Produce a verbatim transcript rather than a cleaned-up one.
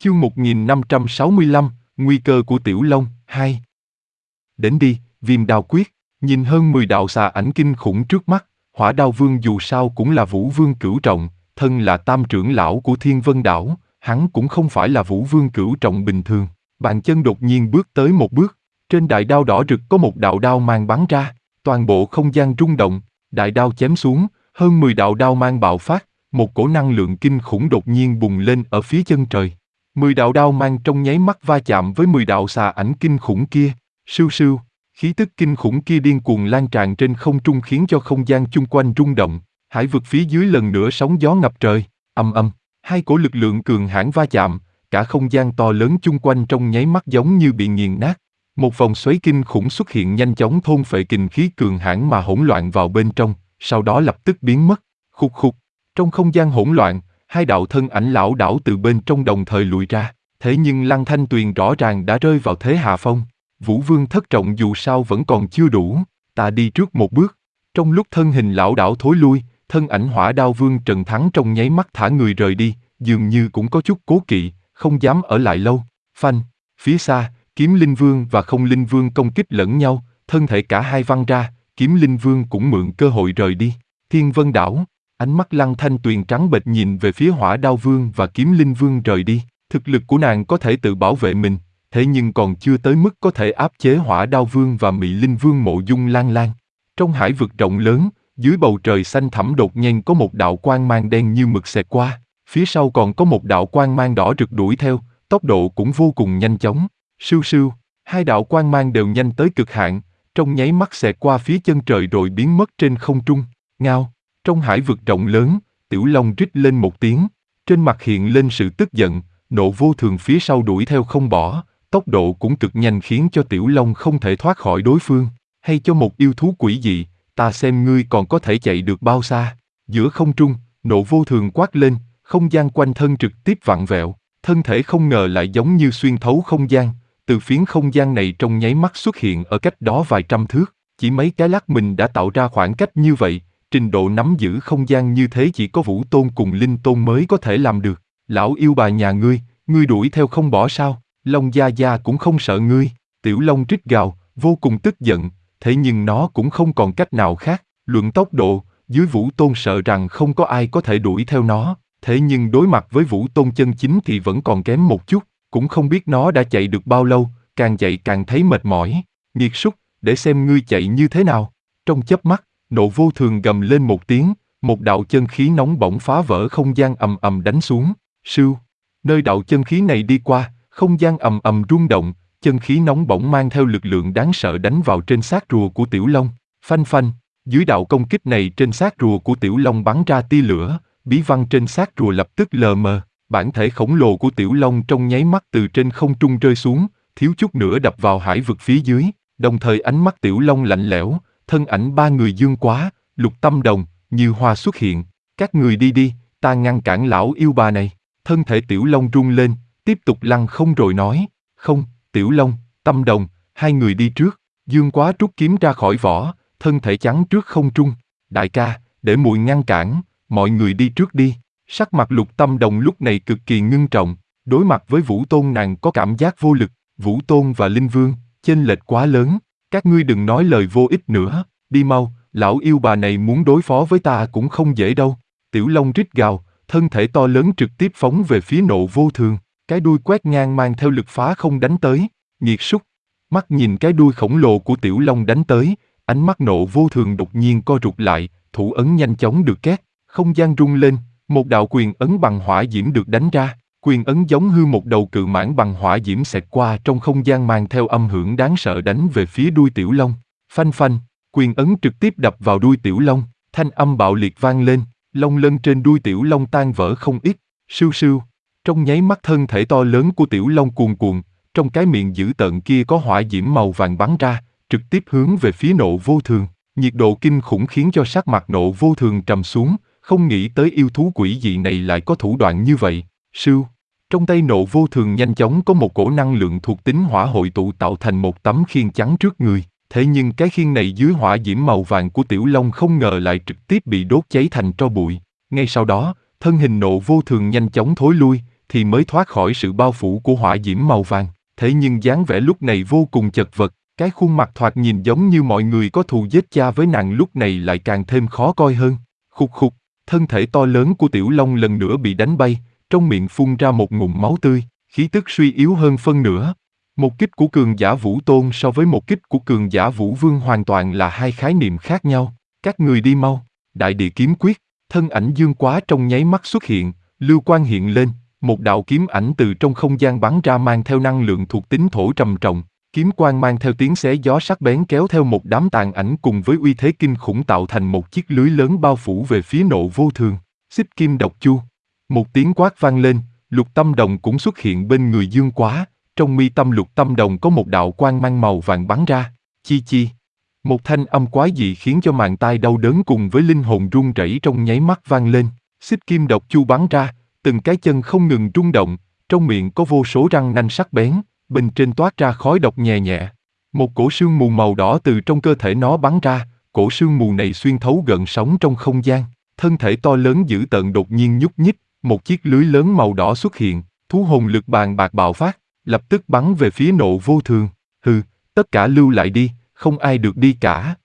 Chương một nghìn năm trăm sáu mươi lăm, Nguy cơ của Tiểu Long, hai. Đến đi, Viêm Đao Quyết. Nhìn hơn mười đạo xà ảnh kinh khủng trước mắt, Hỏa Đao Vương dù sao cũng là Vũ Vương cửu trọng, thân là tam trưởng lão của Thiên Vân Đảo, hắn cũng không phải là Vũ Vương cửu trọng bình thường. Bàn chân đột nhiên bước tới một bước, trên đại đao đỏ rực có một đạo đao mang bắn ra, toàn bộ không gian rung động, đại đao chém xuống, hơn mười đạo đao mang bạo phát, một cổ năng lượng kinh khủng đột nhiên bùng lên ở phía chân trời. Mười đạo đao mang trong nháy mắt va chạm với mười đạo xà ảnh kinh khủng kia, sưu sưu, khí tức kinh khủng kia điên cuồng lan tràn trên không trung khiến cho không gian chung quanh rung động, hải vực phía dưới lần nữa sóng gió ngập trời, ầm ầm, hai cổ lực lượng cường hãn va chạm, cả không gian to lớn chung quanh trong nháy mắt giống như bị nghiền nát. Một vòng xoáy kinh khủng xuất hiện nhanh chóng thôn phệ kình khí cường hãn mà hỗn loạn vào bên trong, sau đó lập tức biến mất. Khục khục, trong không gian hỗn loạn, hai đạo thân ảnh lão đảo từ bên trong đồng thời lùi ra, thế nhưng Lăng Thanh Tuyền rõ ràng đã rơi vào thế hạ phong. Vũ Vương thất trọng dù sao vẫn còn chưa đủ, ta đi trước một bước. Trong lúc thân hình lão đảo thối lui, thân ảnh Hỏa Đao Vương Trần Thắng trong nháy mắt thả người rời đi, dường như cũng có chút cố kỵ, không dám ở lại lâu. Phanh, phía xa, Kiếm Linh Vương và Không Linh Vương công kích lẫn nhau, thân thể cả hai văng ra, Kiếm Linh Vương cũng mượn cơ hội rời đi. Thiên Vân Đảo, ánh mắt Lăng Thanh Tuyền trắng bệch nhìn về phía Hỏa Đao Vương và Kiếm Linh Vương rời đi. Thực lực của nàng có thể tự bảo vệ mình, thế nhưng còn chưa tới mức có thể áp chế Hỏa Đao Vương và Mị Linh Vương Mộ Dung Lan Lan. Trong hải vực rộng lớn, dưới bầu trời xanh thẳm đột nhiên có một đạo quang mang đen như mực xẹt qua, phía sau còn có một đạo quang mang đỏ rực đuổi theo, tốc độ cũng vô cùng nhanh chóng. Sưu sưu, hai đạo quang mang đều nhanh tới cực hạn, trong nháy mắt xẹt qua phía chân trời rồi biến mất trên không trung. Ngao, trong hải vực rộng lớn, Tiểu Long rít lên một tiếng, trên mặt hiện lên sự tức giận, Nộ Vô Thường phía sau đuổi theo không bỏ, tốc độ cũng cực nhanh khiến cho Tiểu Long không thể thoát khỏi đối phương. Hay cho một yêu thú quỷ dị, ta xem ngươi còn có thể chạy được bao xa. Giữa không trung, Nộ Vô Thường quát lên, không gian quanh thân trực tiếp vặn vẹo, thân thể không ngờ lại giống như xuyên thấu không gian. Từ phiến không gian này trong nháy mắt xuất hiện ở cách đó vài trăm thước, chỉ mấy cái lắc mình đã tạo ra khoảng cách như vậy, trình độ nắm giữ không gian như thế chỉ có Vũ Tôn cùng Linh Tôn mới có thể làm được. Lão yêu bà nhà ngươi, ngươi đuổi theo không bỏ sao? Long Gia Gia cũng không sợ ngươi. Tiểu Long rít gào, vô cùng tức giận, thế nhưng nó cũng không còn cách nào khác. Luận tốc độ, dưới Vũ Tôn sợ rằng không có ai có thể đuổi theo nó, thế nhưng đối mặt với Vũ Tôn chân chính thì vẫn còn kém một chút. Cũng không biết nó đã chạy được bao lâu, càng chạy càng thấy mệt mỏi. Nghiệt súc, để xem ngươi chạy như thế nào. Trong chớp mắt, Nộ Vô Thường gầm lên một tiếng, một đạo chân khí nóng bỏng phá vỡ không gian ầm ầm đánh xuống. Sưu, nơi đạo chân khí này đi qua, không gian ầm ầm rung động, chân khí nóng bỏng mang theo lực lượng đáng sợ đánh vào trên xác rùa của Tiểu Long. Phanh phanh, dưới đạo công kích này trên xác rùa của Tiểu Long bắn ra tia lửa, bí văn trên xác rùa lập tức lờ mờ. Bản thể khổng lồ của Tiểu Long trong nháy mắt từ trên không trung rơi xuống, thiếu chút nữa đập vào hải vực phía dưới, đồng thời ánh mắt Tiểu Long lạnh lẽo, thân ảnh ba người Dương Quá, Lục Tâm Đồng, Như Hoa xuất hiện. Các người đi đi, ta ngăn cản lão yêu bà này. Thân thể Tiểu Long rung lên, tiếp tục lăn không rồi nói, không, Tiểu Long, Tâm Đồng, hai người đi trước. Dương Quá rút kiếm ra khỏi vỏ, thân thể chắn trước không trung. Đại ca, để muội ngăn cản, mọi người đi trước đi. Sắc mặt Lục Tâm Đồng lúc này cực kỳ ngưng trọng, đối mặt với Vũ Tôn nàng có cảm giác vô lực. Vũ Tôn và Linh Vương, chênh lệch quá lớn, các ngươi đừng nói lời vô ích nữa, đi mau, lão yêu bà này muốn đối phó với ta cũng không dễ đâu. Tiểu Long rít gào, thân thể to lớn trực tiếp phóng về phía Nộ Vô Thường, cái đuôi quét ngang mang theo lực phá không đánh tới. Nghiệt súc, mắt nhìn cái đuôi khổng lồ của Tiểu Long đánh tới, ánh mắt Nộ Vô Thường đột nhiên co rụt lại, thủ ấn nhanh chóng được két, không gian rung lên. Một đạo quyền ấn bằng hỏa diễm được đánh ra, quyền ấn giống hư một đầu cự mãng bằng hỏa diễm xẹt qua trong không gian mang theo âm hưởng đáng sợ đánh về phía đuôi Tiểu Long. Phanh phanh, quyền ấn trực tiếp đập vào đuôi Tiểu Long, thanh âm bạo liệt vang lên, lông lân trên đuôi Tiểu Long tan vỡ không ít. Sưu sưu, trong nháy mắt thân thể to lớn của Tiểu Long cuồn cuộn, trong cái miệng dữ tợn kia có hỏa diễm màu vàng bắn ra, trực tiếp hướng về phía Nộ Vô Thường. Nhiệt độ kinh khủng khiến cho sắc mặt Nộ Vô Thường trầm xuống. Không nghĩ tới yêu thú quỷ dị này lại có thủ đoạn như vậy. Sưu, trong tay Nộ Vô Thường nhanh chóng có một cổ năng lượng thuộc tính hỏa hội tụ tạo thành một tấm khiên chắn trước người. Thế nhưng cái khiên này dưới hỏa diễm màu vàng của Tiểu Long không ngờ lại trực tiếp bị đốt cháy thành tro bụi. Ngay sau đó, thân hình Nộ Vô Thường nhanh chóng thối lui, thì mới thoát khỏi sự bao phủ của hỏa diễm màu vàng. Thế nhưng dáng vẻ lúc này vô cùng chật vật, cái khuôn mặt thoạt nhìn giống như mọi người có thù giết cha với nàng lúc này lại càng thêm khó coi hơn. Khục khục, thân thể to lớn của Tiểu Long lần nữa bị đánh bay, trong miệng phun ra một ngụm máu tươi, khí tức suy yếu hơn phân nửa. Một kích của cường giả Vũ Tôn so với một kích của cường giả Vũ Vương hoàn toàn là hai khái niệm khác nhau. Các người đi mau. Đại địa kiếm quyết, thân ảnh Dương Quá trong nháy mắt xuất hiện, lưu quang hiện lên, một đạo kiếm ảnh từ trong không gian bắn ra mang theo năng lượng thuộc tính thổ trầm trọng, kiếm quang mang theo tiếng xé gió sắc bén kéo theo một đám tàn ảnh cùng với uy thế kinh khủng tạo thành một chiếc lưới lớn bao phủ về phía Nộ Vô Thường. Xích Kim Độc Chu. Một tiếng quát vang lên, Lục Tâm Đồng cũng xuất hiện bên người Dương Quá, trong mi tâm Lục Tâm Đồng có một đạo quang mang màu vàng bắn ra, chi chi. Một thanh âm quái dị khiến cho màng tai đau đớn cùng với linh hồn run rẩy trong nháy mắt vang lên, xích kim độc chu bắn ra, từng cái chân không ngừng rung động, trong miệng có vô số răng nanh sắc bén, bên trên toát ra khói độc nhẹ nhẹ. Một cổ sương mù màu đỏ từ trong cơ thể nó bắn ra, cổ sương mù này xuyên thấu gợn sóng trong không gian, thân thể to lớn dữ tợn đột nhiên nhúc nhích, một chiếc lưới lớn màu đỏ xuất hiện, thú hồn lực bàn bạc bạo phát, lập tức bắn về phía Nộ Vô Thường. Hừ, tất cả lưu lại đi, không ai được đi cả.